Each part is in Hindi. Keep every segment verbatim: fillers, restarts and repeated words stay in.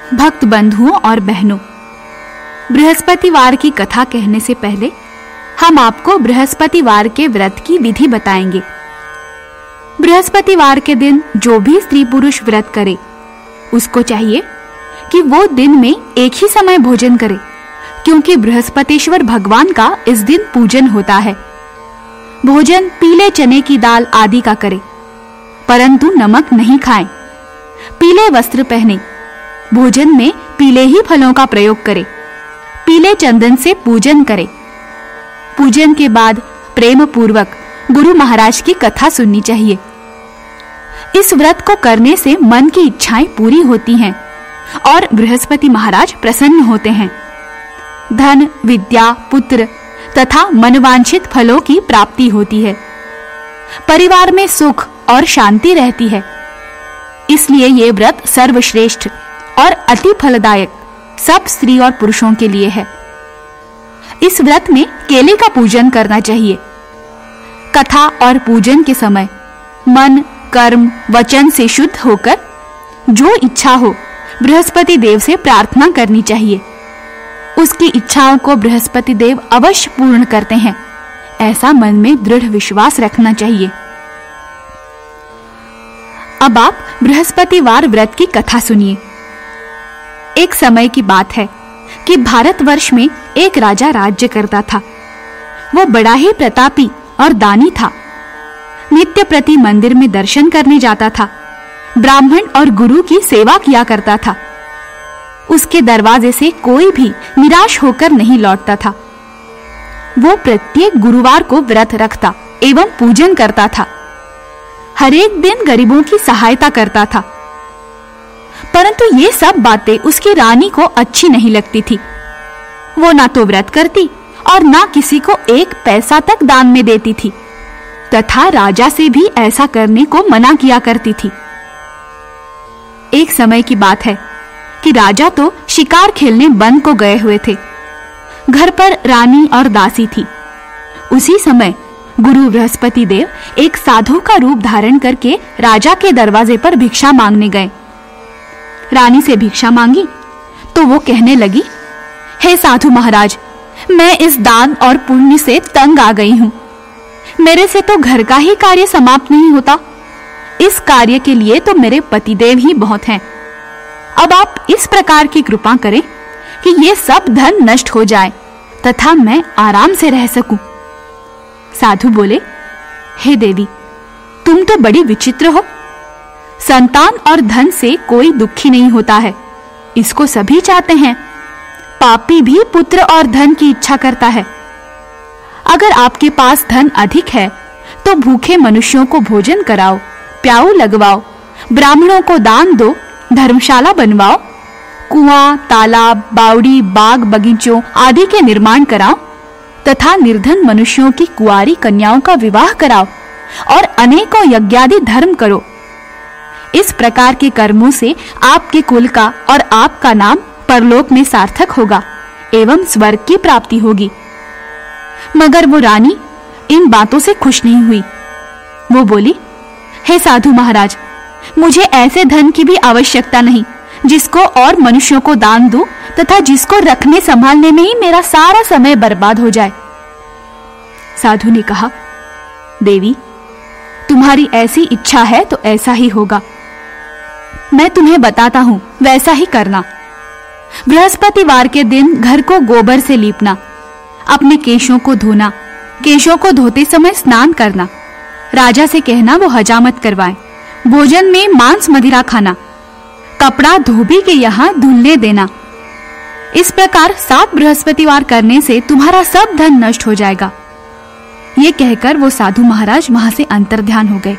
भक्त बंधुओं और बहनों, बृहस्पतिवार की कथा कहने से पहले हम आपको बृहस्पतिवार के व्रत की विधि बताएंगे। बृहस्पतिवार के दिन जो भी स्त्री पुरुष व्रत करे, उसको चाहिए कि वो दिन में एक ही समय भोजन करे, क्योंकि बृहस्पतिश्वर भगवान का इस दिन पूजन होता है। भोजन पीले चने की दाल आदि का करे, परंतु नमक नहीं खाएं। पीले वस्त्र पहने, भोजन में पीले ही फलों का प्रयोग करे, पीले चंदन से पूजन करे। पूजन के बाद प्रेम पूर्वक गुरु महाराज की कथा सुननी चाहिए। इस व्रत को करने से मन की इच्छाएं पूरी होती हैं और बृहस्पति महाराज प्रसन्न होते हैं। धन, विद्या, पुत्र तथा मनवांछित फलों की प्राप्ति होती है। परिवार में सुख और शांति रहती है। इसलिए ये व्रत सर्वश्रेष्ठ और अति फलदायक सब स्त्री और पुरुषों के लिए है। इस व्रत में केले का पूजन करना चाहिए। कथा और पूजन के समय मन, कर्म, वचन से शुद्ध होकर जो इच्छा हो बृहस्पति देव से प्रार्थना करनी चाहिए। उसकी इच्छाओं को बृहस्पति देव अवश्य पूर्ण करते हैं, ऐसा मन में दृढ़ विश्वास रखना चाहिए। अब आप बृहस्पतिवार व्रत की कथा सुनिए। एक समय की बात है कि भारतवर्ष में एक राजा राज्य करता था। वो बड़ा ही प्रतापी और दानी था। नित्य प्रति मंदिर में दर्शन करने जाता था। ब्राह्मण और गुरु की सेवा किया करता था। उसके दरवाजे से कोई भी निराश होकर नहीं लौटता था। वो प्रत्येक गुरुवार को व्रत रखता एवं पूजन करता था। हर एक दिन गरीबों की सहायता करता था। परंतु ये सब बातें उसकी रानी को अच्छी नहीं लगती थी। वो ना तो व्रत करती और ना किसी को एक पैसा तक दान में देती थी, तथा राजा से भी ऐसा करने को मना किया करती थी। एक समय की बात है कि राजा तो शिकार खेलने वन को गए हुए थे। घर पर रानी और दासी थी। उसी समय गुरु बृहस्पति देव एक साधु का रूप धारण करके राजा के दरवाजे पर भिक्षा मांगने गए। रानी से भिक्षा मांगी तो वो कहने लगी, हे साधु महाराज, मैं इस दान और पुण्य से तंग आ गई हूँ। मेरे से तो घर का ही कार्य समाप्त नहीं होता। इस कार्य के लिए तो मेरे पतिदेव ही बहुत हैं। अब आप इस प्रकार की कृपा करें कि ये सब धन नष्ट हो जाए तथा मैं आराम से रह सकूं। साधु बोले, हे देवी, तुम तो बड़ी विचित्र हो। संतान और धन से कोई दुखी नहीं होता है, इसको सभी चाहते हैं। पापी भी पुत्र और धन की इच्छा करता है। अगर आपके पास धन अधिक है तो भूखे मनुष्यों को भोजन कराओ, प्याऊ लगवाओ, ब्राह्मणों को दान दो, धर्मशाला बनवाओ, कुआं, तालाब, बावड़ी, बाग, बगीचों आदि के निर्माण कराओ तथा निर्धन मनुष्यों की कुंवारी कन्याओं का विवाह कराओ और अनेकों यज्ञादि धर्म करो। इस प्रकार के कर्मों से आपके कुल का और आपका नाम परलोक में सार्थक होगा एवं स्वर्ग की प्राप्ति होगी। मगर वो रानी इन बातों से खुश नहीं हुई। वो बोली, हे साधु महाराज, मुझे ऐसे धन की भी आवश्यकता नहीं जिसको और मनुष्यों को दान दूं तथा जिसको रखने संभालने में ही मेरा सारा समय बर्बाद हो जाए। साधु ने कहा, देवी, तुम्हारी ऐसी इच्छा है तो ऐसा ही होगा। मैं तुम्हें बताता हूं, वैसा ही करना। बृहस्पतिवार के दिन घर को गोबर से लीपना, अपने केशों को धोना, केशों को धोते समय स्नान करना, राजा से कहना वो हजामत करवाए, भोजन में मांस मदिरा खाना, कपड़ा धोबी के यहाँ धुलने देना। इस प्रकार सात बृहस्पतिवार करने से तुम्हारा सब धन नष्ट हो जाएगा। ये कहकर वो साधु महाराज वहां से अंतर्ध्यान हो गए।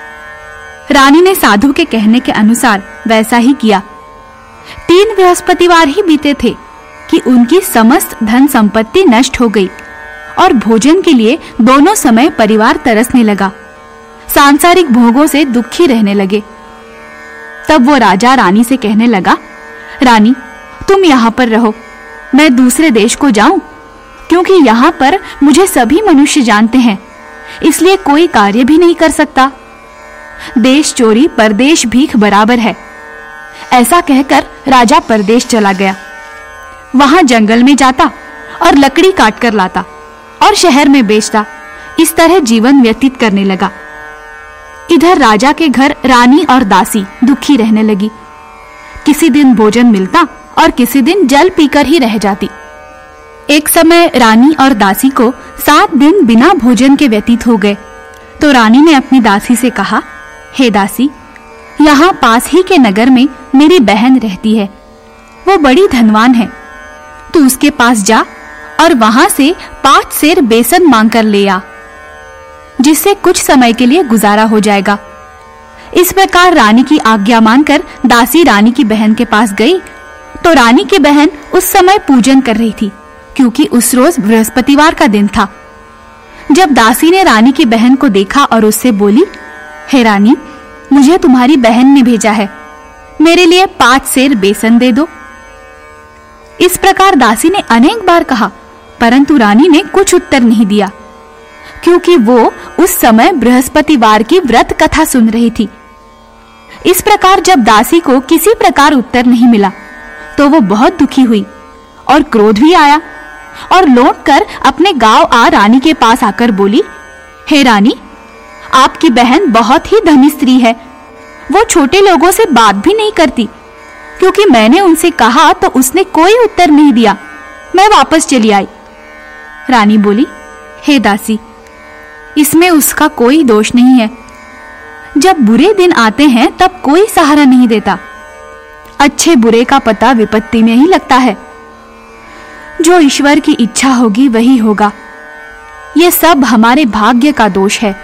रानी ने साधु के कहने के अनुसार वैसा ही किया। तीन बृहस्पतिवार ही बीते थे कि उनकी समस्त धन संपत्ति नष्ट हो गई और भोजन के लिए दोनों समय परिवार तरसने लगा। सांसारिक भोगों से दुखी रहने लगे। तब वो राजा रानी से कहने लगा, रानी, तुम यहाँ पर रहो, मैं दूसरे देश को जाऊं, क्योंकि यहाँ पर मुझे सभी मनुष्य जानते हैं, इसलिए कोई कार्य भी नहीं कर सकता। देश चोरी परदेश भीख बराबर है। ऐसा कहकर राजा परदेश चला गया। वहां जंगल में जाता और लकड़ी काट कर लाता और शहर में बेचता। इस तरह जीवन व्यतीत करने लगा। इधर राजा के घर रानी और दासी दुखी रहने लगी। किसी दिन भोजन मिलता और किसी दिन जल पीकर ही रह जाती। एक समय रानी और दासी को सात दिन बिना भोजन के व्यतीत हो गए। तो रानी ने अपनी दासी से कहा, हे दासी, यहाँ पास ही के नगर में मेरी बहन रहती है। वो बड़ी धनवान है। तू उसके पास जा और वहां से पांच सेर बेसन मांग कर ले आ, जिससे कुछ समय के लिए गुजारा हो जाएगा। इस प्रकार रानी की आज्ञा मानकर दासी रानी की बहन के पास गई। तो रानी की बहन उस समय पूजन कर रही थी, क्योंकि उस रोज बृहस्पतिवार का दिन था। जब दासी ने रानी की बहन को देखा और उससे बोली, हे रानी, मुझे तुम्हारी बहन ने भेजा है, मेरे लिए पांच सेर बेसन दे दो। इस प्रकार दासी ने अनेक बार कहा, परंतु रानी ने कुछ उत्तर नहीं दिया, क्योंकि वो उस समय बृहस्पतिवार की व्रत कथा सुन रही थी। इस प्रकार जब दासी को किसी प्रकार उत्तर नहीं मिला तो वो बहुत दुखी हुई और क्रोध भी आया और लौट कर अपने गांव आ रानी के पास आकर बोली, हे रानी, आपकी बहन बहुत ही धनी स्त्री है। वो छोटे लोगों से बात भी नहीं करती, क्योंकि मैंने उनसे कहा तो उसने कोई उत्तर नहीं दिया। मैं वापस चली आई। रानी बोली, हे दासी, इसमें उसका कोई दोष नहीं है। जब बुरे दिन आते हैं तब कोई सहारा नहीं देता। अच्छे बुरे का पता विपत्ति में ही लगता है। जो ईश्वर की इच्छा होगी वही होगा। ये सब हमारे भाग्य का दोष है।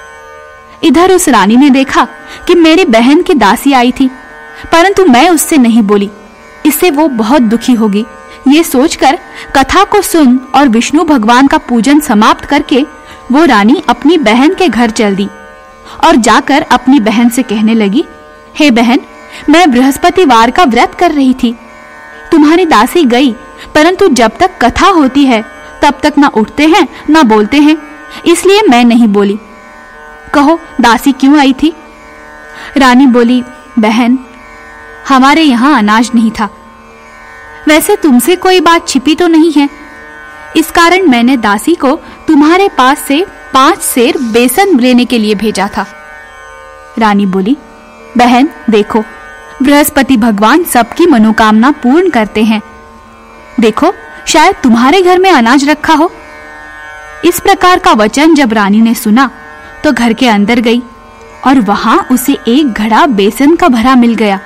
इधर उस रानी ने देखा कि मेरी बहन की दासी आई थी, परंतु मैं उससे नहीं बोली, इससे वो बहुत दुखी होगी। ये सोचकर कथा को सुन और विष्णु भगवान का पूजन समाप्त करके वो रानी अपनी बहन के घर चल दी और जाकर अपनी बहन से कहने लगी, हे बहन, मैं बृहस्पतिवार का व्रत कर रही थी। तुम्हारी दासी गई, परंतु जब तक कथा होती है तब तक ना उठते हैं ना बोलते हैं, इसलिए मैं नहीं बोली। कहो, दासी क्यों आई थी? रानी बोली, बहन, हमारे यहाँ अनाज नहीं था। वैसे तुमसे कोई बात छिपी तो नहीं है, इस कारण मैंने दासी को तुम्हारे पास से पांच सेर बेसन लेने के लिए भेजा था। रानी बोली, बहन देखो, बृहस्पति भगवान सबकी मनोकामना पूर्ण करते हैं। देखो, शायद तुम्हारे घर में अनाज रखा हो। इस प्रकार का वचन जब रानी ने सुना तो घर के अंदर गई और वहां उसे एक घड़ा बेसन का भरा मिल गया।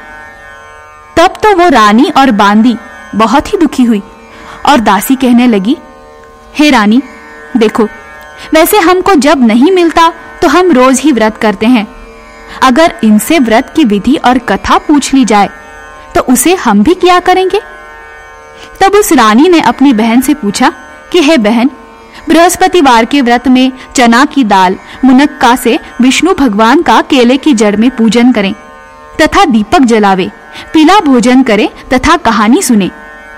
तब तो वो रानी और बांदी बहुत ही दुखी हुई और दासी कहने लगी, हे रानी, देखो, वैसे हमको जब नहीं मिलता तो हम रोज ही व्रत करते हैं। अगर इनसे व्रत की विधि और कथा पूछ ली जाए तो उसे हम भी क्या करेंगे? तब उस रानी ने अपनी बहन से पूछा कि हे बहन, बृहस्पतिवार के व्रत में चना की दाल मुनक्का से विष्णु भगवान का केले की जड़ में पूजन करें तथा दीपक जलावे, पीला भोजन करें तथा कहानी सुने।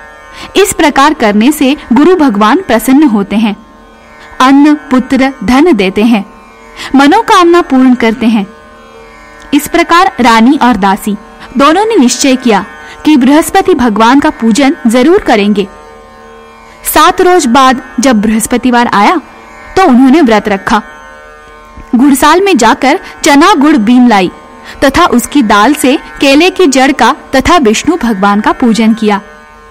इस प्रकार करने से गुरु भगवान प्रसन्न होते हैं, अन्न पुत्र धन देते हैं, मनोकामना पूर्ण करते हैं। इस प्रकार रानी और दासी दोनों ने निश्चय किया कि बृहस्पति भगवान का पूजन जरूर करेंगे। सात रोज बाद जब बृहस्पतिवार आया तो उन्होंने व्रत रखा। गुड़साल में जाकर चना गुड़ बीन लाई तथा उसकी दाल से केले की जड़ का तथा विष्णु भगवान का पूजन किया।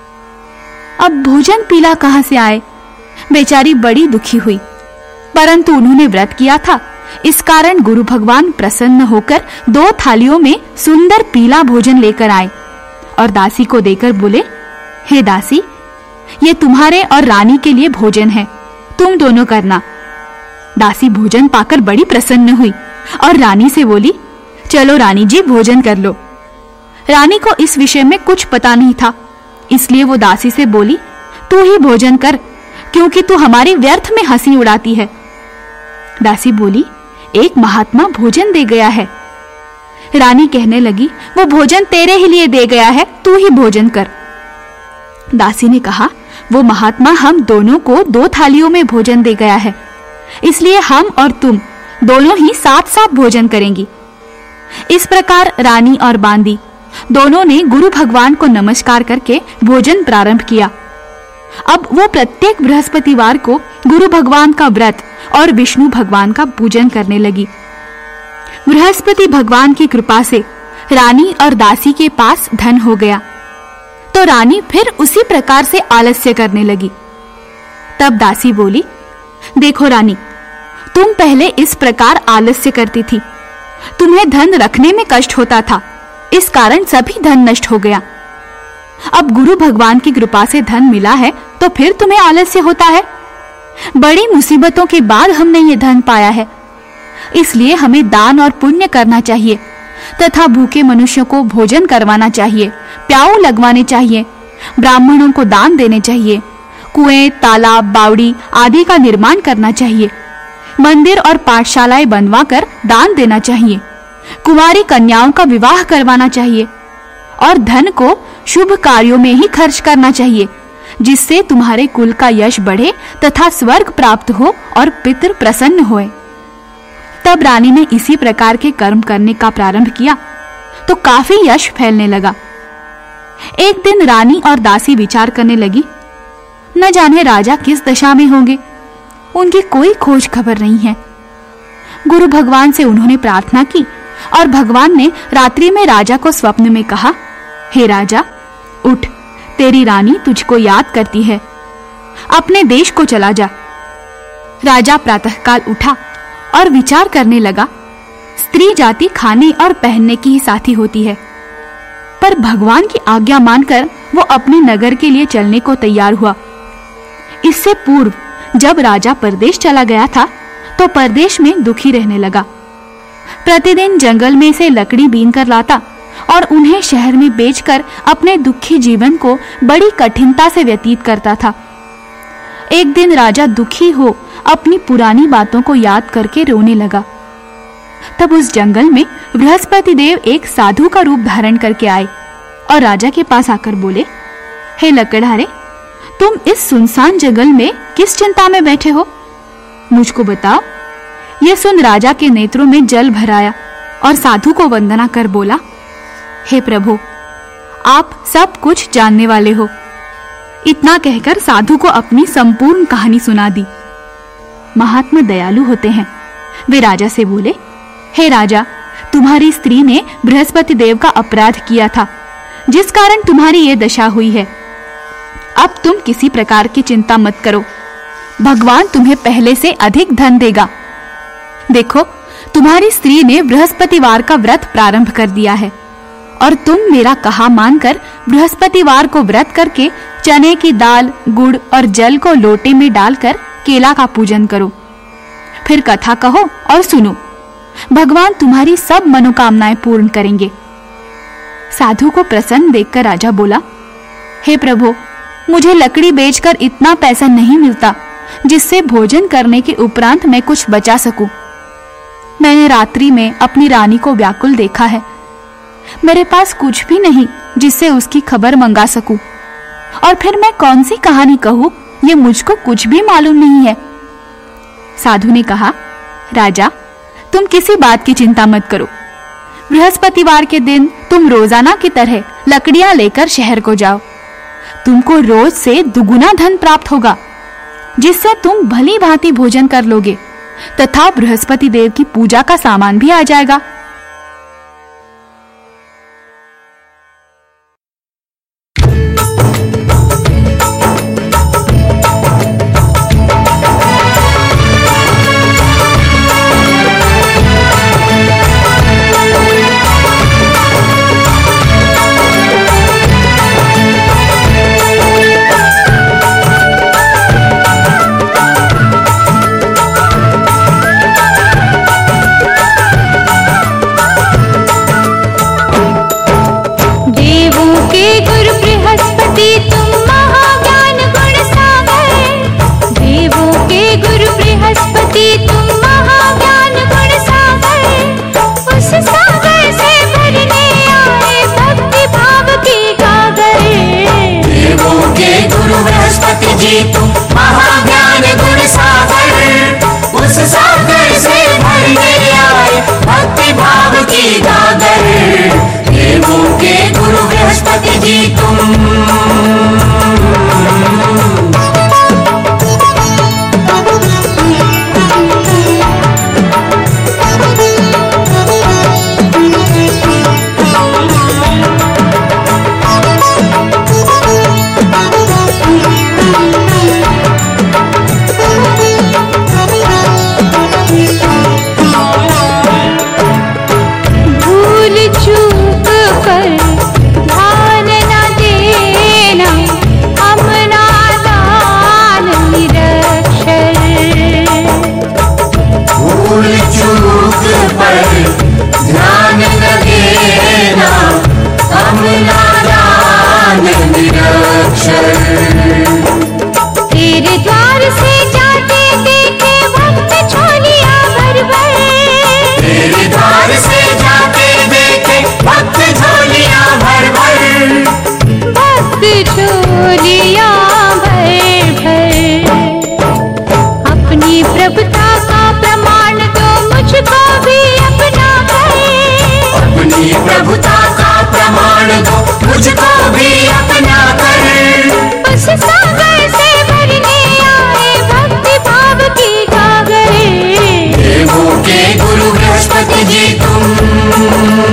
अब भोजन पीला कहां से आए? बेचारी बड़ी दुखी हुई, परंतु उन्होंने व्रत किया था, इस कारण गुरु भगवान प्रसन्न होकर दो थालियों में सुंदर पीला भोजन लेकर आए और दासी को देकर बोले, हे दासी, ये तुम्हारे और रानी के लिए भोजन है, तुम दोनों करना। दासी भोजन पाकर बड़ी प्रसन्न हुई और रानी से बोली, चलो रानी जी, भोजन कर लो। रानी को इस विषय में कुछ पता नहीं था, इसलिए वो दासी से बोली, तू ही भोजन कर, क्योंकि तू हमारी व्यर्थ में हंसी उड़ाती है। दासी बोली, एक महात्मा भोजन दे गया है। रानी कहने लगी, वो भोजन तेरे ही लिए दे गया है, तू ही भोजन कर। दासी ने कहा, वो महात्मा हम दोनों को दो थालियों में भोजन दे गया है, इसलिए हम और तुम दोनों ही साथ साथ भोजन करेंगी। इस प्रकार रानी और बांदी दोनों ने गुरु भगवान को नमस्कार करके भोजन प्रारंभ किया। अब वो प्रत्येक बृहस्पतिवार को गुरु भगवान का व्रत और विष्णु भगवान का पूजन करने लगी। बृहस्पति भगवान की कृपा से रानी और दासी के पास धन हो गया, तो रानी फिर उसी प्रकार से आलस्य करने लगी। तब दासी बोली, देखो रानी, तुम पहले इस प्रकार आलस्य करती थी, तुम्हें धन रखने में कष्ट होता था, इस कारण सभी धन नष्ट हो गया। अब गुरु भगवान की कृपा से धन मिला है तो फिर तुम्हें आलस्य होता है। बड़ी मुसीबतों के बाद हमने ये धन पाया है, इसलिए हमें दान और पुण्य करना चाहिए तथा भूखे मनुष्यों को भोजन करवाना चाहिए, प्याऊ लगवाने चाहिए, ब्राह्मणों को दान देने चाहिए, कुएं, तालाब, बावड़ी आदि का निर्माण करना चाहिए, मंदिर और पाठशालाएं बनवा कर दान देना चाहिए, कुंवारी कन्याओं का विवाह करवाना चाहिए और धन को शुभ कार्यों में ही खर्च करना चाहिए, जिससे तुम्हारे कुल का यश बढ़े तथा स्वर्ग प्राप्त हो और पितृ प्रसन्न होए। तब रानी ने इसी प्रकार के कर्म करने का प्रारंभ किया तो काफी यश फैलने लगा। एक दिन रानी और दासी विचार करने लगी, न जाने राजा किस दशा में होंगे, उनकी कोई खोज खबर नहीं है। गुरु भगवान से उन्होंने प्रार्थना की और भगवान ने रात्रि में राजा को स्वप्न में कहा, हे राजा, उठ, तेरी रानी तुझको याद करती है, अपने देश को चला जा। राजा प्रातःकाल उठा और विचार करने लगा, स्त्री जाति खाने और पहनने की ही साथी होती है, पर भगवान की आज्ञा मानकर वो अपने नगर के लिए चलने को तैयार हुआ। इससे पूर्व जब राजा परदेश चला गया था तो परदेश में दुखी रहने लगा। प्रतिदिन जंगल में से लकड़ी बीन कर लाता और उन्हें शहर में बेचकर अपने दुखी जीवन को बड़ी कठिनता से व्यतीत करता था। एक दिन राजा दुखी हो अपनी पुरानी बातों को याद करके रोने लगा। तब उस जंगल में बृहस्पति देव एक साधु का रूप धारण करके आए और राजा के पास आकर बोले, हे लकड़हारे, तुम इस सुनसान जंगल में किस चिंता में बैठे हो, मुझको बताओ। यह सुन राजा के नेत्रों में जल भर आया और साधु को वंदना कर बोला, हे प्रभु, आप सब कुछ जानने वाले हो। इतना कहकर साधु को अपनी संपूर्ण कहानी सुना दी। महात्मा दयालु होते हैं। वे राजा से बोले, हे राजा, तुम्हारी स्त्री ने बृहस्पति देव का अपराध किया था, जिस कारण तुम्हारी ये दशा हुई है। अब तुम किसी प्रकार की चिंता मत करो, भगवान तुम्हें पहले से अधिक धन देगा। देखो, तुम्हारी स्त्री ने बृहस्पतिवार का व्रत प्रारंभ कर दिया है और तुम मेरा कहा मानकर बृहस्पतिवार को व्रत करके चने की दाल, गुड़ और जल को लोटे में डालकर केला का पूजन करो। फिर कथा कहो और सुनो, भगवान तुम्हारी सब मनोकामनाएं पूर्ण करेंगे। साधु को प्रसन्न देखकर राजा बोला, हे प्रभु, मुझे लकड़ी बेचकर इतना पैसा नहीं मिलता जिससे भोजन करने के उपरांत मैं कुछ बचा सकूं। मैंने रात्रि में अपनी रानी को व्याकुल देखा है, मेरे पास कुछ भी नहीं जिससे उसकी खबर मंगा सकूं, और फिर मैं कौन सी कहानी कहूं, ये मुझको कुछ भी मालूम नहीं है। साधु ने कहा, राजा, तुम किसी बात की चिंता मत करो। बृहस्पतिवार के दिन तुम रोजाना की तरह लकड़ियां लेकर शहर को जाओ। तुमको रोज से दुगुना धन प्राप्त होगा, जिससे तुम भली भांति भोजन कर लोगे तथा बृहस्पति देव की पूजा का सामान भी आ जाएगा। जी तुम। तेरे द्वार से जाते देखे भक्त झोलियां भर भर, तेरे द्वार से जाते देखे भक्त झोलियां भर भर, भक्त झोलियां भर भर। अपनी प्रभुता का प्रमाण दो मुझको भी अपना कर, अपनी प्रभुता का प्रमाण दो मुझको भी अपना कर। उस सागर से भरने आए भक्ति भाव की गागर, देवों के गुरु बृहस्पति जी तुम।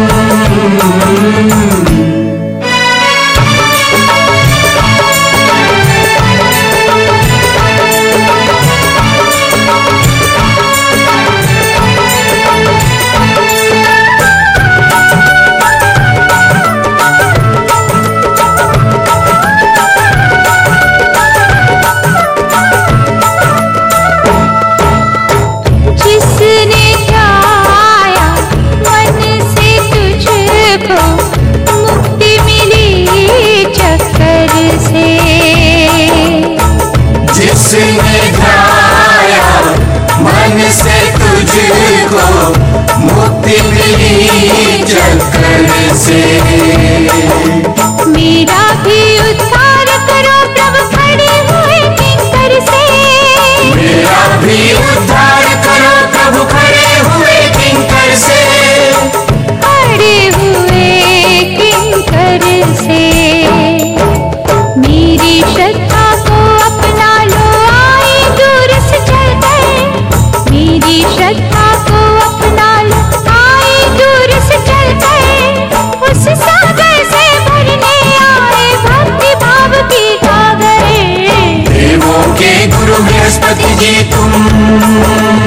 जिसने ध्याया मन से तुझको मुक्ति मिली चक्कर से। मेरा भी उद्धार करो प्रभु खड़े हुए किंकर से, मेरा भी उद्धार करो प्रभु खड़े हुए किंकर से, खड़े हुए किंकर से। मेरी श्रद्धा को अपना लो आए दूर से चलकर, मेरी श्रद्धा को अपना लो आए दूर से चलकर। उस सागर से भरने आए भक्ति भाव की गागर, देवों के गुरु बृहस्पति जी तुम।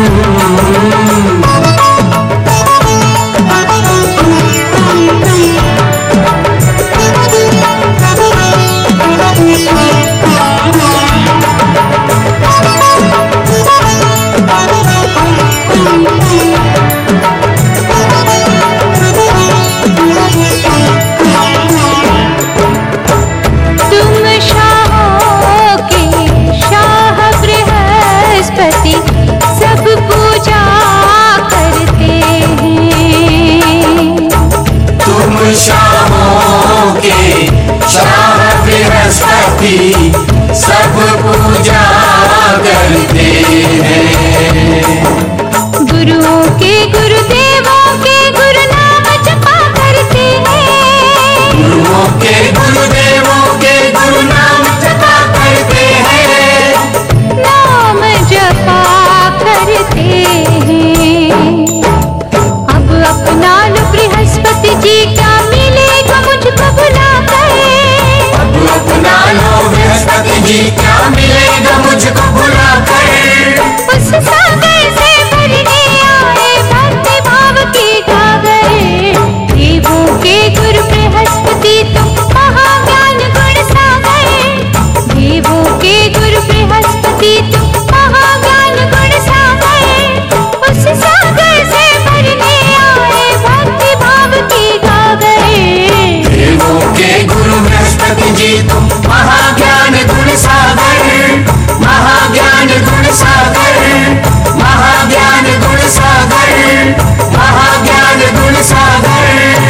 सब पूजा करते हैं। गुरुओं के गुरुदेवों के गुरु नाम जपा करते हैं, गुरुओं के गुरुदेवों के गुरु नाम जपा करते हैं, नाम जपा करते हैं। अब अपना लो बृहस्पति जी क्या मिलेगा मुझको बुलाकर, अब अपना लो बृहस्पति जी क्या मिलेगा मुझको बुलाकर। उस सागर से भरने आए भक्ति भाव की गागर, देवों के गुरु बृहस्पति तुम महाज्ञान गुण सागर, देवों के गुरु बृहस्पति तुम महाज्ञान गुण सागर। उस सागर से भरने आए भक्ति भाव की गागर, देवों के गुरु बृहस्पति जी तुम महाज्ञान गुण सागर, महाज्ञान गुण सागर, महाज्ञान गुण सागर, महाज्ञान गुण सागर।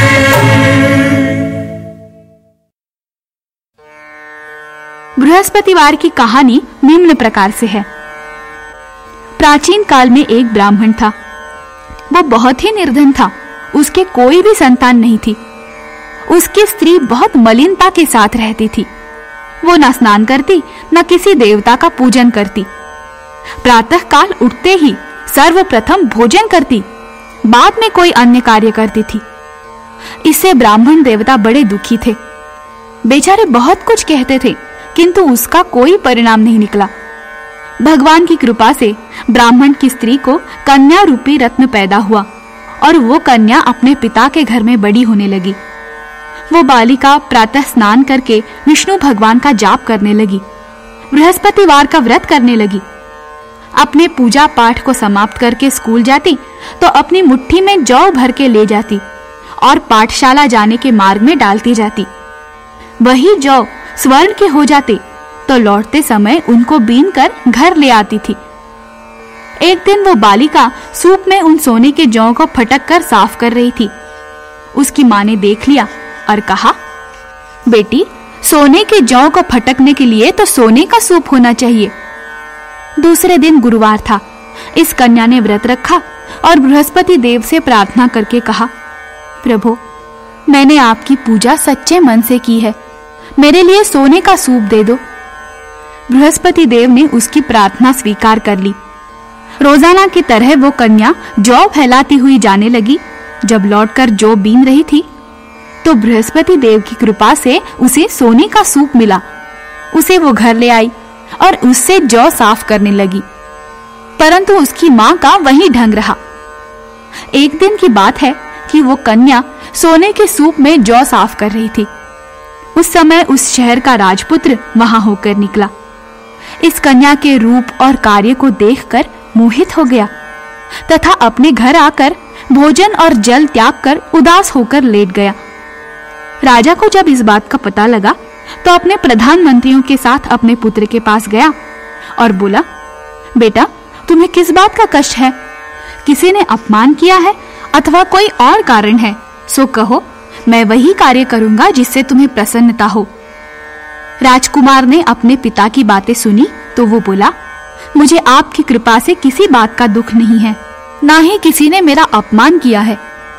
बृहस्पतिवार की कहानी निम्न प्रकार से है। प्राचीन काल में एक ब्राह्मण था। वो बहुत ही निर्धन था, उसके कोई भी संतान नहीं थी उसकी स्त्री बहुत मलिनता के साथ रहती थी। वो न स्नान करती, न किसी देवता का पूजन करती। प्रातः काल उठते ही सर्वप्रथम भोजन करती, बाद में कोई अन्य कार्य करती थी। इससे ब्राह्मण देवता बड़े दुखी थे। बेचारे बहुत कुछ कहते थे, किंतु उसका कोई परिणाम नहीं निकला। भगवान की कृपा से ब्राह्मण की स्त्री को कन्या रूपी रत्न पैदा हुआ और वो कन्या अपने पिता के घर में बड़ी होने लगी। वो बालिका प्रातः स्नान करके विष्णु भगवान का जाप करने लगी, बृहस्पतिवार का व्रत करने लगी। अपने पूजा पाठ को समाप्त करके स्कूल जाती तो अपनी मुट्ठी में जौ भर के ले जाती और पाठशाला जाने के मार्ग में डालती जाती। वही जौ स्वर्ण के हो जाते तो लौटते समय उनको बीन कर घर ले आती थी। एक दिन वो बालिका सूप में उन सोने के जौ को फटक कर साफ कर रही थी। उसकी माँ ने देख लिया और कहा, बेटी, सोने के जौ को फटकने के लिए तो सोने का सूप होना चाहिए। दूसरे दिन गुरुवार था। इस कन्या ने व्रत रखा और बृहस्पति देव से प्रार्थना करके कहा, प्रभु, मैंने आपकी पूजा सच्चे मन से की है, मेरे लिए सोने का सूप दे दो। बृहस्पति देव ने उसकी प्रार्थना स्वीकार कर ली। रोजाना की तरह वो कन्या जौ फैलाती हुई जाने लगी। जब लौटकर जौ बीन रही थी तो बृहस्पति देव की कृपा से उसे सोने का सूप मिला। उसे वो घर ले आई और उससे जौ साफ करने लगी, परंतु उसकी मां का वही ढंग रहा। एक दिन की बात है कि वो कन्या सोने के सूप में जौ साफ कर रही थी। उस समय उस शहर का राजपुत्र वहां होकर निकला। इस कन्या के रूप और कार्य को देखकर मोहित हो गया तथा अपने घर आकर भोजन और जल त्याग कर उदास होकर लेट गया। राजा को जब इस बात का पता लगा तो अपने प्रधानमंत्रियों के साथ अपने पुत्र के पास गया और बोला, बेटा, तुम्हें किस बात का कष्ट है? किसी ने अपमान किया है अथवा कोई और कारण है? सो कहो, मैं वही कार्य करूंगा जिससे तुम्हें प्रसन्नता हो। राजकुमार ने अपने पिता की बातें सुनी तो वो बोला, मुझे आपकी कृपा से किसी बात का दुख नहीं है, ना ही किसी ने मेरा अपमान किया है।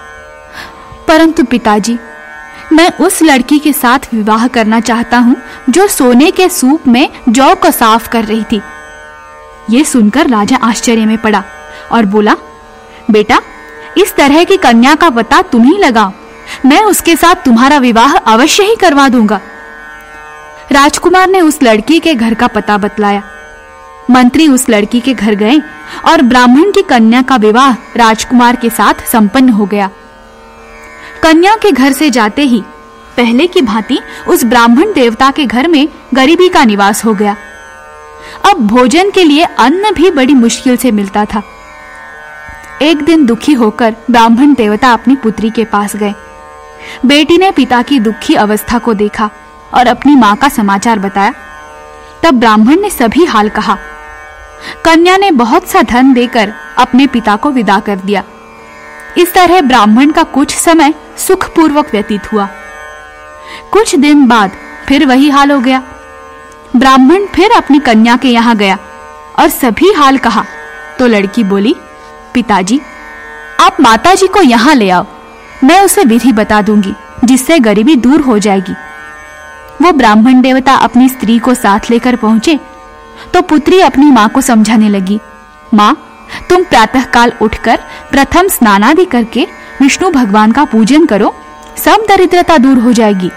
परंतु पिताजी, मैं उस लड़की के साथ विवाह करना चाहता हूँ जो सोने के सूप में जौ को साफ कर रही थी। ये सुनकर राजा आश्चर्य में पड़ा और बोला, बेटा, इस तरह की कन्या का पता तुम ही लगाओ, मैं उसके साथ तुम्हारा विवाह अवश्य ही करवा दूंगा। राजकुमार ने उस लड़की के घर का पता बतलाया। मंत्री उस लड़की के घर गए और ब्राह्मण की कन्या का विवाह राजकुमार के साथ संपन्न हो गया। कन्या के घर से जाते ही पहले की भांति उस ब्राह्मण देवता के घर में गरीबी का निवास हो गया। अब भोजन के लिए अन्न भी बड़ी मुश्किल से मिलता था। एक दिन दुखी होकर ब्राह्मण देवता अपनी पुत्री के पास गए। बेटी ने पिता की दुखी अवस्था को देखा और अपनी मां का समाचार बताया। तब ब्राह्मण ने सभी हाल कहा। कन्या ने बहुत सा धन देकर अपने पिता को विदा कर दिया। इस तरह ब्राह्मण का कुछ समय सुखपूर्वक व्यतीत हुआ। कुछ दिन बाद फिर वही हाल हो गया। ब्राह्मण फिर अपनी कन्या के यहाँ गया और सभी हाल कहा तो लड़की बोली, पिताजी, आप माताजी को यहाँ ले आओ, मैं उसे विधि बता दूंगी जिससे गरीबी दूर हो जाएगी। वो ब्राह्मण देवता अपनी स्त्री को साथ लेकर पहुंचे तो पुत्री अपनी माँ को समझाने लगी, माँ, तुम प्रातःकाल उठकर प्रथम स्नानादि करके विष्णु भगवान का पूजन करो, सब दरिद्रता दूर हो जाएगी।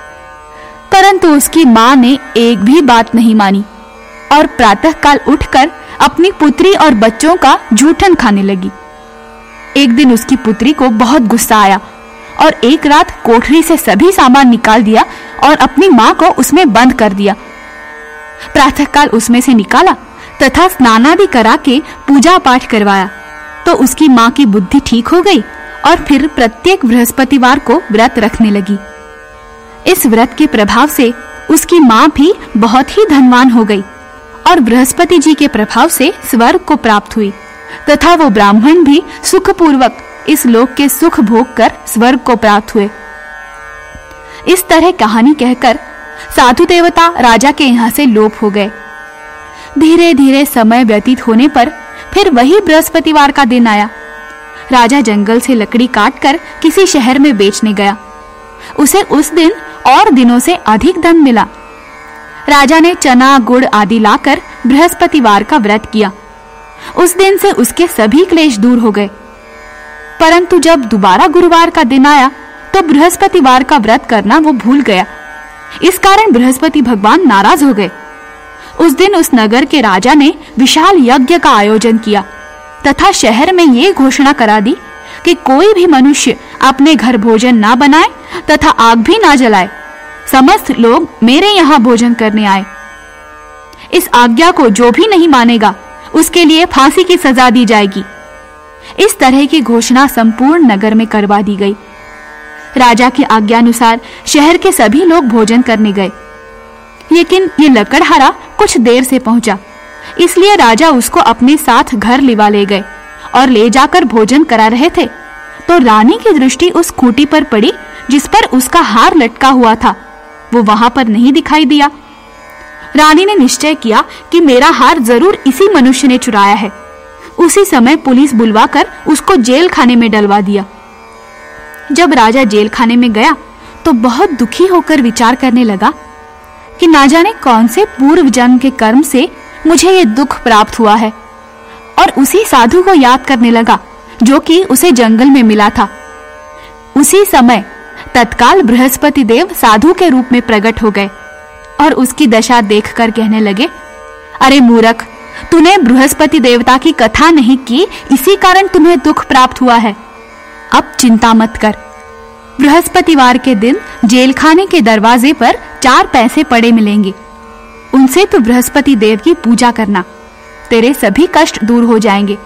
परंतु उसकी माँ ने एक भी बात नहीं मानी और प्रातःकाल उठकर अपनी पुत्री और बच्चों का जूठन खाने लगी। एक दिन उसकी पुत्री को बहुत गुस्सा आया और एक रात कोठरी से सभी सामान निकाल दिया और अपनी माँ को उसमें बंद कर दिया। प्रातःकाल उसमें से निकाला तथा स्नानादि करा के पूजा पाठ करवाया तो उसकी माँ की बुद्धि ठीक हो गई और फिर प्रत्येक बृहस्पतिवार को व्रत रखने लगी। इस व्रत के प्रभाव से उसकी माँ भी बहुत ही धनवान हो गई और बृहस्पति जी के प्रभाव से स्वर्ग को प्राप्त हुई तथा वो ब्राह्मण भी सुखपूर्वक इस लोक के सुख भोग कर स्वर्ग को प्राप्त हुए। इस तरह कहानी कहकर साधु देवता राजा के यहाँ से लोप हो गए। धीरे धीरे समय व्यतीत होने पर फिर वही बृहस्पतिवार का दिन आया। राजा जंगल से लकड़ी काटकर किसी शहर में बेचने गया। उसे उस दिन और दिनों से अधिक धन मिला। राजा ने चना गुड़ आदि लाकर बृहस्पतिवार का व्रत किया। उस दिन से उसके सभी क्लेश दूर हो गए। परंतु जब दोबारा गुरुवार का दिन आया तो बृहस्पतिवार का व्रत करना वो भूल गया। इस कारण बृहस्पति भगवान नाराज हो गए। उस दिन उस नगर के राजा ने विशाल यज्ञ का आयोजन किया तथा शहर में ये घोषणा करा दी कि कोई भी मनुष्य अपने घर भोजन ना बनाए तथा आग भी ना जलाए। समस्त लोग मेरे यहाँ भोजन करने आए। इस आज्ञा को जो भी नहीं मानेगा उसके लिए फांसी की सजा दी जाएगी। इस तरह की घोषणा संपूर्ण नगर में करवा दी गई। राजा की आज्ञानुसार शहर के सभी लोग भोजन करने गए, लेकिन ये लकड़हारा कुछ देर से पहुंचा, इसलिए राजा उसको अपने साथ घर लिवा ले गए और ले जाकर भोजन करा रहे थे तो रानी की दृष्टि उस खूंटी पर पड़ी जिस पर उसका हार लटका हुआ था। वो वहां पर नहीं दिखाई दिया। रानी ने निश्चय किया कि मेरा हार जरूर इसी मनुष्य ने चुराया है। उसी समय पुलिस बुलवाकर उसको जेल खाने में डलवा दिया। जब राजा जेल खाने में गया तो बहुत दुखी होकर विचार करने लगा कि ना जाने कौन से पूर्व जन्म के कर्म से मुझे ये दुख प्राप्त हुआ है, और उसी साधु को याद करने लगा जो कि उसे जंगल में मिला था। उसी समय तत्काल बृहस्पति देव साधु के रूप में प्रकट हो गए और उसकी दशा देखकर कहने लगे, अरे मूर्ख, तूने बृहस्पति देवता की कथा नहीं की, इसी कारण तुम्हें दुख प्राप्त हुआ है। अब चिंता मत कर। बृहस्पतिवार के दिन जेल खाने के दरवाजे पर चार पैसे पड़े मिलेंगे। उनसे तो बृहस्पति देव की पूजा करना, तेरे सभी कष्ट दूर हो जाएंगे।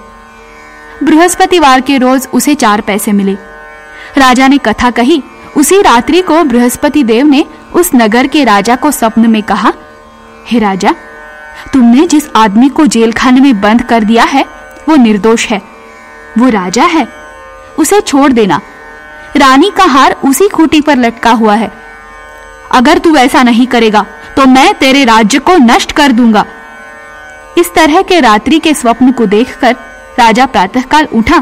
बृहस्पतिवार के रोज उसे चार पैसे मिले। राजा ने कथा कही। उसी रात्रि को बृहस्पति देव ने उस नगर के राजा को स्वप्न में कहा, हे राजा, तुमने जिस आदमी को जेल खाने में बंद कर दिया है वो निर्दोष है, वो राजा है, उसे छोड़ देना। रानी का हार उसी खूंटी पर लटका हुआ है। अगर तू ऐसा नहीं करेगा तो मैं तेरे राज्य को नष्ट कर दूंगा। इस तरह के रात्रि के स्वप्न को देखकर राजा प्रातःकाल उठा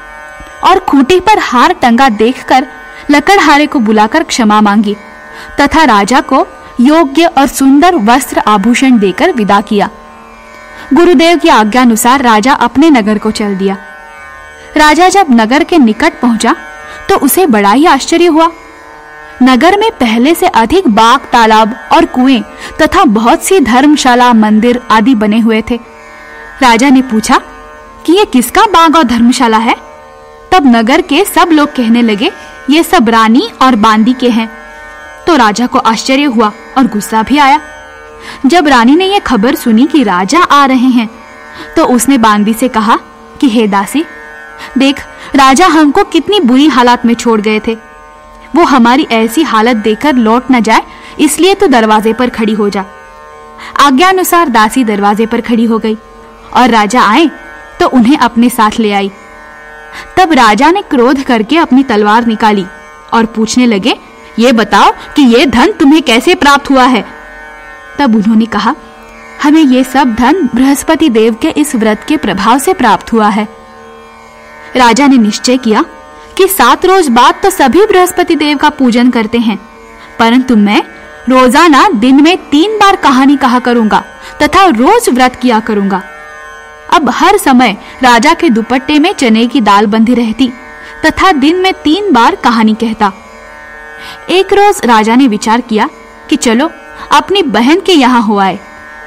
और खूंटी पर हार टंगा देखकर लकड़हारे को बुलाकर क्षमा मांगी तथा राजा को योग्य और सुंदर वस्त्र आभूषण देकर विदा किया। गुरुदेव की आज्ञानुसार राजा अपने नगर को चल दिया। राजा जब नगर के निकट पहुंचा तो उसे बड़ा ही आश्चर्य हुआ। नगर में पहले से अधिक बाग, तालाब और कुएं तथा बहुत सी धर्मशाला, मंदिर आदि बने हुए थे। राजा ने पूछा कि ये किसका बाग और धर्मशाला है? तब नगर के सब लोग कहने लगे, ये सब रानी और बांदी के हैं। तो राजा को आश्चर्य हुआ और गुस्सा भी आया। जब रानी ने यह खबर सुनी कि राजा आ रहे हैं तो उसने बांदी से कहा कि हे दासी, देख, राजा हमको कितनी बुरी हालत में छोड़ गए थे। वो हमारी ऐसी हालत देखकर लौट न जाए, इसलिए तो दरवाजे पर खड़ी हो जा। आज्ञानुसार दासी दरवाजे पर खड़ी हो गई और राजा आए तो उन्हें अपने साथ ले आई। तब राजा ने क्रोध करके अपनी तलवार निकाली और पूछने लगे, ये बताओ कि ये धन तुम्हें कैसे प्राप्त हुआ है? तब उन्होंने कहा, हमें ये सब धन बृहस्पति देव के इस व्रत के प्रभाव से प्राप्त हुआ है। राजा ने निश्चय किया कि सात रोज बाद तो सभी बृहस्पति देव का पूजन करते हैं, परंतु मैं रोजाना दिन में तीन बार कहानी कहा करूंगा तथा रोज व्रत किया करूंगा। अब हर समय राजा के दुपट्टे में चने की दाल बंधी रहती तथा दिन में तीन बार कहानी कहता। एक रोज राजा ने विचार किया कि चलो अपनी बहन के यहाँ हो आए।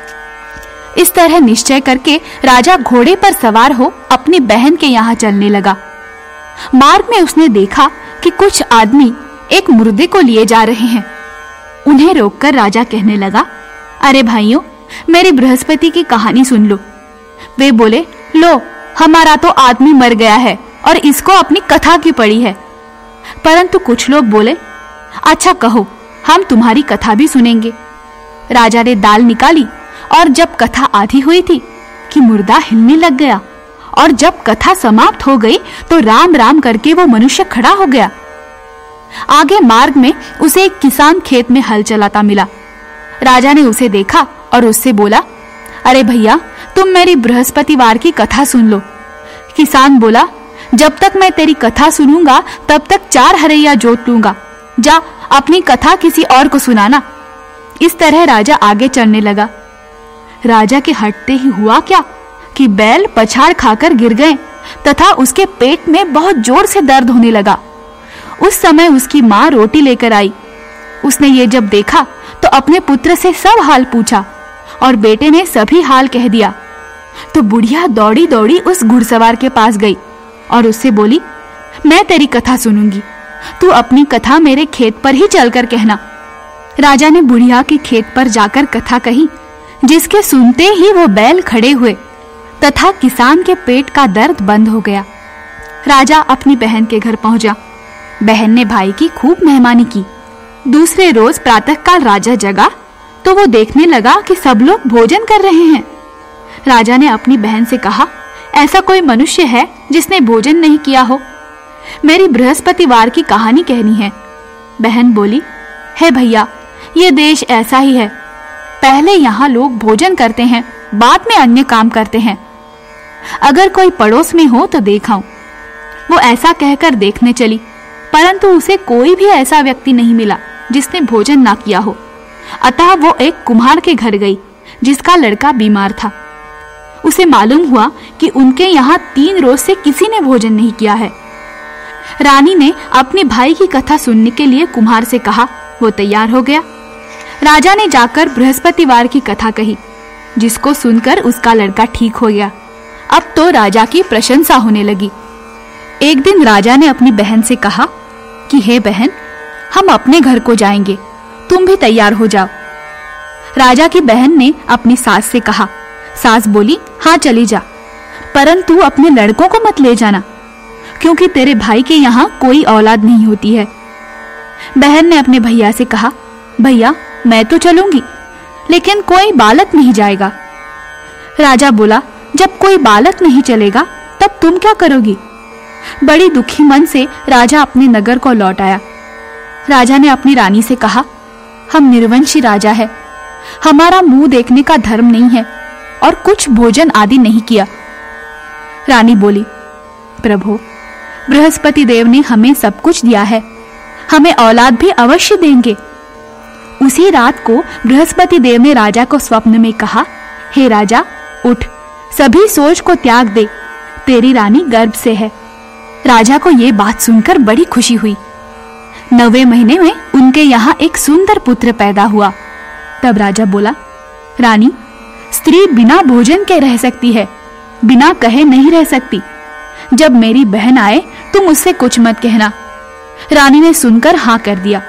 इस तरह निश्चय करके राजा घोड़े पर सवार हो अपनी बहन के यहाँ चलने लगा। मार्ग में उसने देखा कि कुछ आदमी एक मुर्दे को लिए जा रहे हैं। उन्हें रोककर राजा कहने लगा, अरे भाइयों, मेरी बृहस्पति की कहानी सुन लो। वे बोले, लो, हमारा तो आदमी मर गया है और इसको अपनी कथा की पड़ी है। परंतु कुछ लोग बोले, अच्छा कहो, हम तुम्हारी कथा भी सुनेंगे। राजा ने दाल निकाली और जब कथा आधी हुई थी कि मुर्दा हिलने लग गया, और जब कथा समाप्त हो गई तो राम राम करके वो मनुष्य खड़ा हो गया। आगे मार्ग में उसे एक किसान खेत में हल चलाता मिला। राजा ने उसे देखा और उससे बोला, अरे भैया, तुम मेरी बृहस्पतिवार की कथा सुन लो। किसान बोला, जब तक मैं तेरी कथा सुनूंगा तब तक चार हरैया जोत लूंगा। जा, अपनी कथा किसी और को सुनाना। इस तरह राजा आगे चलने लगा। राजा के हटते ही हुआ क्या कि बैल पछाड़ खाकर गिर गए तथा उसके पेट में बहुत जोर से दर्द होने लगा। उस समय उसकी माँ रोटी लेकर आई। उसने ये जब देखा तो अपने पुत्र से सब हाल पूछा और बेटे ने सभी हाल कह दिया। तो बुढ़िया दौड़ी दौड़ी उस घुड़सवार के पास गई और उससे बोली, मैं तेरी कथा सुनूंगी, तू अपनी कथा मेरे खेत पर ही चलकर कहना। राजा ने बुढ़िया के खेत पर जाकर कथा कही, जिसके सुनते ही वो बैल खड़े हुए तथा किसान के पेट का दर्द बंद हो गया। राजा अपनी बहन के घर पहुंचा। बहन ने भाई की खूब मेहमानी की। दूसरे रोज प्रातःकाल राजा जगा तो वो देखने लगा कि सब लोग भोजन कर रहे हैं। राजा ने अपनी बहन से कहा, ऐसा कोई मनुष्य है जिसने भोजन नहीं किया हो? मेरी बृहस्पतिवार की कहानी कहनी है। बहन बोली, हे भैया, ये देश ऐसा ही है। पहले यहाँ लोग भोजन करते हैं, बाद में अन्य काम करते हैं। अगर कोई पड़ोस में हो तो देखाऊं। वो ऐसा कहकर देखने चली, परंतु उसे कोई भी ऐसा व्यक्ति नहीं मिला जिसने भोजन ना किया हो। अतः वो एक कुम्हार के घर गई जिसका लड़का बीमार था। उसे मालूम हुआ कि उनके यहाँ तीन रोज से किसी ने भोजन नहीं किया है। रानी ने अपने भाई की कथा सुनने के लिए कुम्हार से कहा। वो तैयार हो गया। राजा ने जाकर बृहस्पतिवार की कथा कही, जिसको सुनकर उसका लड़का ठीक हो गया। अब तो राजा की प्रशंसा होने लगी। एक दिन राजा ने अपनी बहन से कहा कि हे बहन, हम अपने घर को जाएंगे, तुम भी तैयार हो जाओ। राजा की बहन ने अपनी सास से कहा। सास बोली, हाँ चली जा, परंतु अपने लड़कों को मत ले जाना, क्योंकि तेरे भाई के यहाँ कोई औलाद नहीं होती है। बहन ने अपने भैया से कहा, भैया मैं तो चलूंगी, लेकिन कोई बालक नहीं जाएगा। राजा बोला, जब कोई बालक नहीं चलेगा तब तुम क्या करोगी? बड़ी दुखी मन से राजा अपने नगर को लौट आया। राजा ने अपनी रानी से कहा, हम निर्वंशी राजा है, हमारा मुंह देखने का धर्म नहीं है और कुछ भोजन आदि नहीं किया। रानी बोली, प्रभु, बृहस्पति देव ने हमें सब कुछ दिया है, हमें औलाद भी अवश्य देंगे। उसी रात को बृहस्पति देव ने राजा को स्वप्न में कहा, हे राजा, उठ, सभी सोच को त्याग दे, तेरी रानी गर्भ से है। राजा को ये बात सुनकर बड़ी खुशी हुई। नवे महीने में उनके यहाँ एक सुंदर पुत्र पैदा हुआ। तब राजा बोला, रानी, स्त्री बिना भोजन के रह सकती है, बिना कहे नहीं रह सकती। जब मेरी बहन आए तुम उससे कुछ मत कहना। रानी ने सुनकर हाँ कर दिया।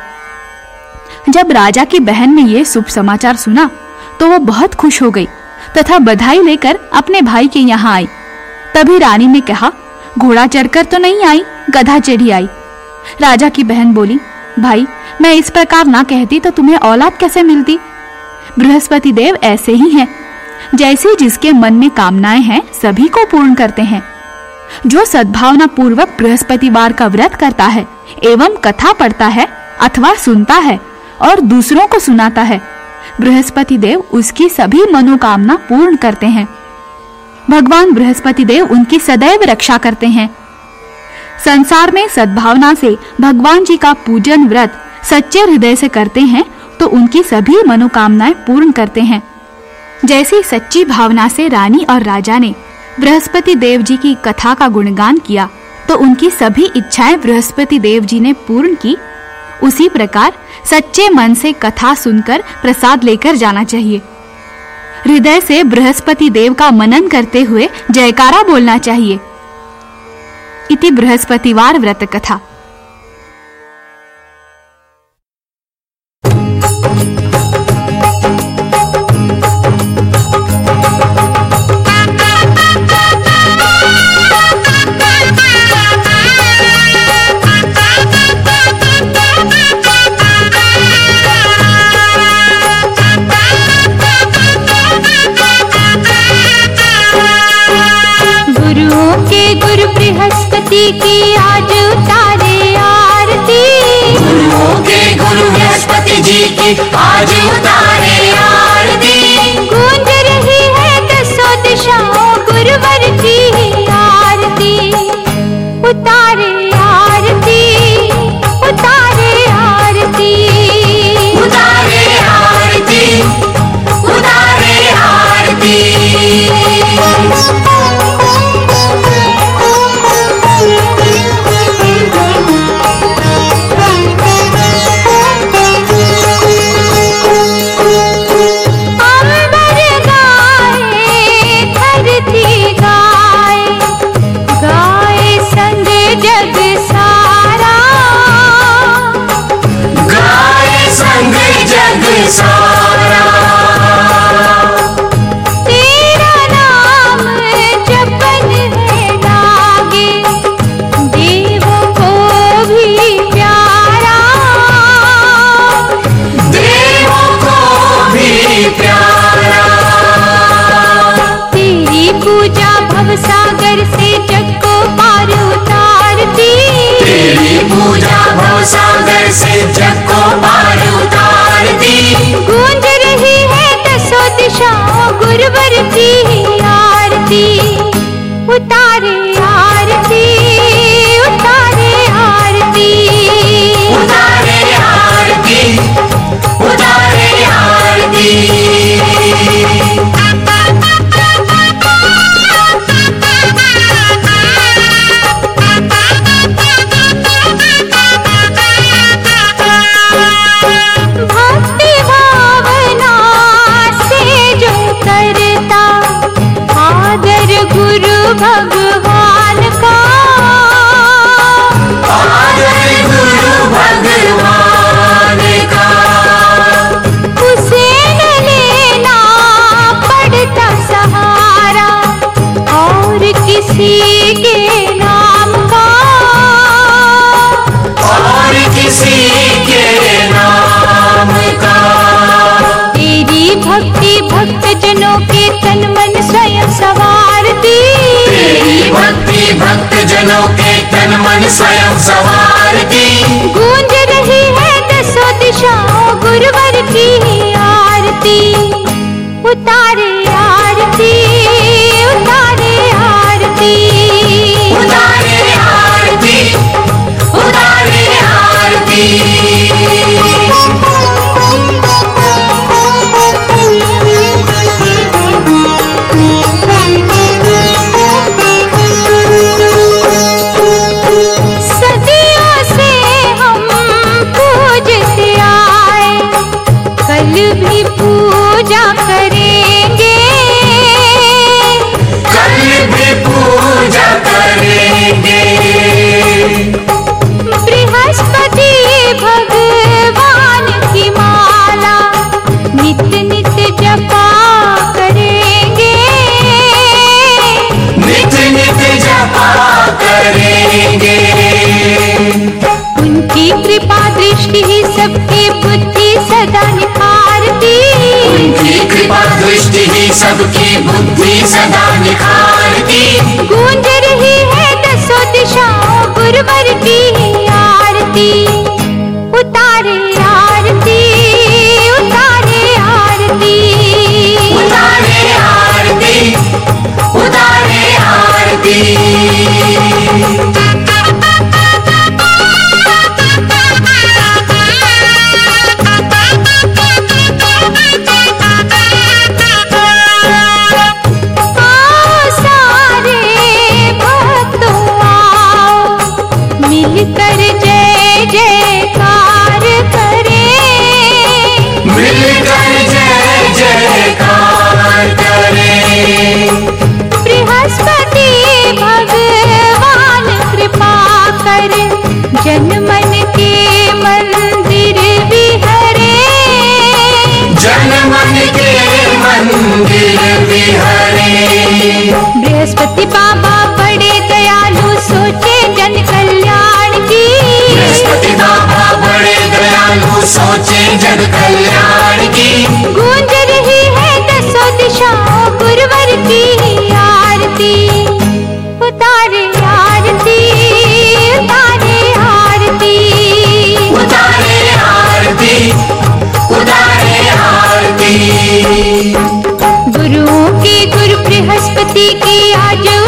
जब राजा की बहन ने ये शुभ समाचार सुना तो वो बहुत खुश हो गई तथा बधाई लेकर अपने भाई के यहाँ आई। तभी रानी ने कहा, घोड़ा चढ़कर तो नहीं आई, गधा चढ़ी आई। राजा की बहन बोली, भाई, मैं इस प्रकार ना कहती तो तुम्हें औलाद कैसे मिलती? बृहस्पति देव ऐसे ही हैं, जैसे जिसके मन में कामनाएं हैं सभी को पूर्ण करते हैं। जो सद्भावना पूर्वक बृहस्पतिवार का व्रत करता है एवं कथा पढ़ता है अथवा सुनता है और दूसरों को सुनाता है, बृहस्पति देव उसकी सभी मनोकामना पूर्ण करते हैं। भगवान बृहस्पति देव उनकी सदैव रक्षा करते हैं। संसार में सद्भावना से भगवान जी का पूजन व्रत सच्चे हृदय से करते हैं तो उनकी सभी मनोकामनाएं पूर्ण करते हैं। जैसी सच्ची भावना से रानी और राजा ने बृहस्पति देव जी की कथा का गुणगान किया तो उनकी सभी इच्छाएं बृहस्पति देव जी ने पूर्ण की, उसी प्रकार सच्चे मन से कथा सुनकर प्रसाद लेकर जाना चाहिए। हृदय से बृहस्पति देव का मनन करते हुए जयकारा बोलना चाहिए। इति बृहस्पतिवार व्रत कथा। बृहस्पति की आज उतारे आरती, गुरुओं के गुरु बृहस्पति जी की आज उतारे आरती। गूंज रही है दसों दिशाओं गुरुवर की आरती, उतारे आरती, उतारे आरती। सारा। तेरा नाम जपन है लागे, देवों को भी प्यारा, देवों को भी प्यारा। तेरी पूजा भवसागर से जग को पार उतारती, तेरी पूजा भवसागर से जग को पार उतारती। गूंज रही है दसों दिशाओं गुरुवर की आरती, उतारे आरती, उतारे आरती, उतारे आरती, उतारे आरती। भक्ति भावना से जो करता आदर गुरु भगवान का, आदर गुरु भगवान का। उसे न लेना पड़ता सहारा और किसी के नाम का, और किसी के नाम का। तेरी भक्ति भक्त जनों के तन मन स्वयं सवारती, तेरी भक्ति भक्त जनों के तन मन स्वयं सवारती। गूंज रही है दसों दिशाओं गुरुवर की आरती, उतारे आरती, उतारे आरती, उतारे आरती, उतारे आरती। सदियों से हम पूजते आए, कल भी पूजा करेंगे, कल भी पूजा करेंगे। बृहस्पति भगवान की माला नित्य नित्य जपा करेंगे, नित्य नित्य जपा करेंगे। उनकी कृपा दृष्टि ही सबकी बुद्धि सदा निखारती, उनकी कृपा दृष्टि ही सबकी बुद्धि सदा निखारती। गूंज रही है दसों दिशाओं गुरुवर की आरती, उतारे आरती, उतारे आरती, उतारे आरती, उतारे आरती। आओ सारे भक्तों आओ, मिलकर जय जयकार करें, मिलकर जय जयकार करें। बृहस्पति भगवान कृपा कर जन मन के मंदिर विहरे, जन मन के मंदिर विहरे। बृहस्पति बाबा बड़े दयालु सोचे जन कल्याण की, बृहस्पति बाबा बड़े दयालु सोचे जन कल्याण की। गूंज रही है दसों दिशाओं गुरुवर की आरती, उतारे आरती, उतारे आरती, उतारे आरती, उतारे आरती। गुरुओं के गुरु बृहस्पति की आज